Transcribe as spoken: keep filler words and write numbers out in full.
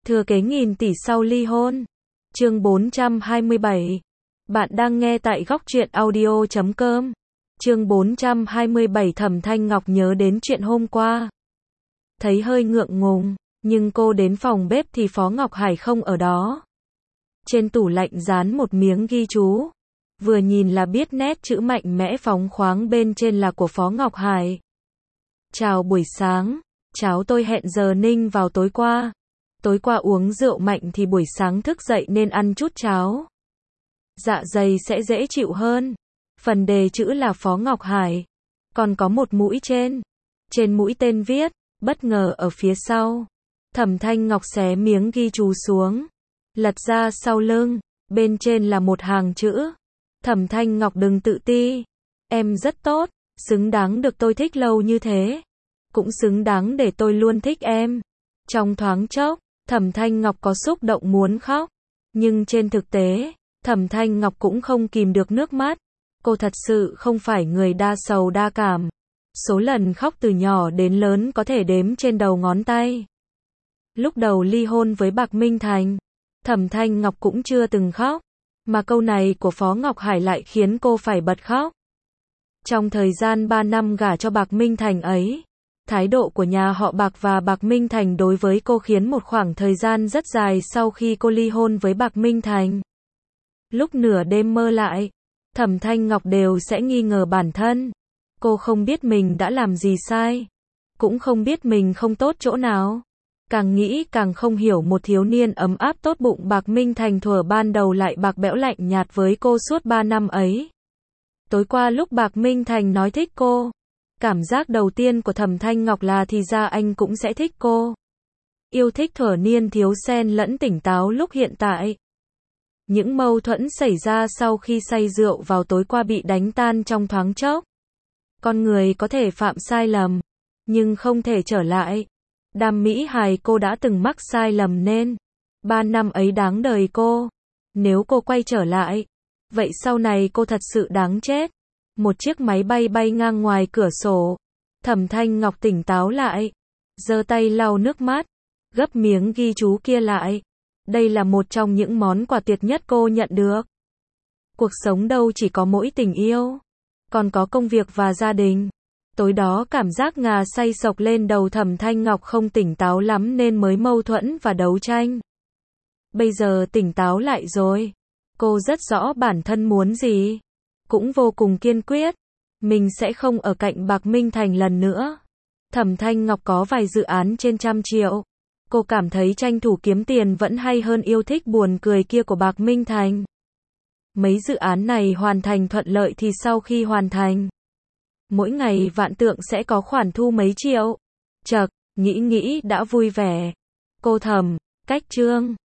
Thừa kế nghìn tỷ sau ly hôn. Chương bốn trăm hai mươi bảy. Bạn đang nghe tại góc truyện audio chấm com. Chương bốn trăm hai mươi bảy. Thẩm Thanh Ngọc nhớ đến chuyện hôm qua. Thấy hơi ngượng ngùng, nhưng cô đến phòng bếp thì Phó Ngọc Hải không ở đó. Trên tủ lạnh dán một miếng ghi chú. Vừa nhìn là biết nét chữ mạnh mẽ phóng khoáng bên trên là của Phó Ngọc Hải. Chào buổi sáng, cháu tôi hẹn giờ ninh vào tối qua. Tối qua uống rượu mạnh thì buổi sáng thức dậy nên ăn chút cháo. Dạ dày sẽ dễ chịu hơn. Phần đề chữ là Phó Ngọc Hải. Còn có một mũi trên. Trên mũi tên viết, bất ngờ ở phía sau. Thẩm Thanh Ngọc xé miếng ghi chú xuống. Lật ra sau lưng. Bên trên là một hàng chữ. Thẩm Thanh Ngọc đừng tự ti. Em rất tốt, xứng đáng được tôi thích lâu như thế. Cũng xứng đáng để tôi luôn thích em. Trong thoáng chốc, Thẩm Thanh Ngọc có xúc động muốn khóc. Nhưng trên thực tế, Thẩm Thanh Ngọc cũng không kìm được nước mắt. Cô thật sự không phải người đa sầu đa cảm. Số lần khóc từ nhỏ đến lớn có thể đếm trên đầu ngón tay. Lúc đầu ly hôn với Bạc Minh Thành, Thẩm Thanh Ngọc cũng chưa từng khóc. Mà câu này của Phó Ngọc Hải lại khiến cô phải bật khóc. Trong thời gian ba năm gả cho Bạc Minh Thành ấy, thái độ của nhà họ Bạc và Bạc Minh Thành đối với cô khiến một khoảng thời gian rất dài sau khi cô ly hôn với Bạc Minh Thành. Lúc nửa đêm mơ lại, Thẩm Thanh Ngọc đều sẽ nghi ngờ bản thân. Cô không biết mình đã làm gì sai, cũng không biết mình không tốt chỗ nào. Càng nghĩ càng không hiểu một thiếu niên ấm áp tốt bụng Bạc Minh Thành thuở ban đầu lại bạc bẽo lạnh nhạt với cô suốt ba năm ấy. Tối qua lúc Bạc Minh Thành nói thích cô, cảm giác đầu tiên của Thẩm Thanh Ngọc là thì ra anh cũng sẽ thích cô. Yêu thích thuở niên thiếu xen lẫn tỉnh táo lúc hiện tại. Những mâu thuẫn xảy ra sau khi say rượu vào tối qua bị đánh tan trong thoáng chốc. Con người có thể phạm sai lầm, nhưng không thể trở lại. Đàm Mỹ Hài cô đã từng mắc sai lầm nên ba năm ấy đáng đời cô. Nếu cô quay trở lại, vậy sau này cô thật sự đáng chết. Một chiếc máy bay bay ngang ngoài cửa sổ. Thẩm Thanh Ngọc tỉnh táo lại, giơ tay lau nước mắt, gấp miếng ghi chú kia lại. Đây là một trong những món quà tuyệt nhất cô nhận được. Cuộc sống đâu chỉ có mỗi tình yêu, còn có công việc và gia đình. Tối đó cảm giác ngà say sộc lên đầu Thẩm Thanh Ngọc không tỉnh táo lắm nên mới mâu thuẫn và đấu tranh. Bây giờ tỉnh táo lại rồi. Cô rất rõ bản thân muốn gì. Cũng vô cùng kiên quyết. Mình sẽ không ở cạnh Bạc Minh Thành lần nữa. Thẩm Thanh Ngọc có vài dự án trên trăm triệu. Cô cảm thấy tranh thủ kiếm tiền vẫn hay hơn yêu thích buồn cười kia của Bạc Minh Thành. Mấy dự án này hoàn thành thuận lợi thì sau khi hoàn thành, mỗi ngày Vạn Tượng sẽ có khoản thu mấy triệu. Chậc, nghĩ nghĩ đã vui vẻ. Cô thầm, cách chương.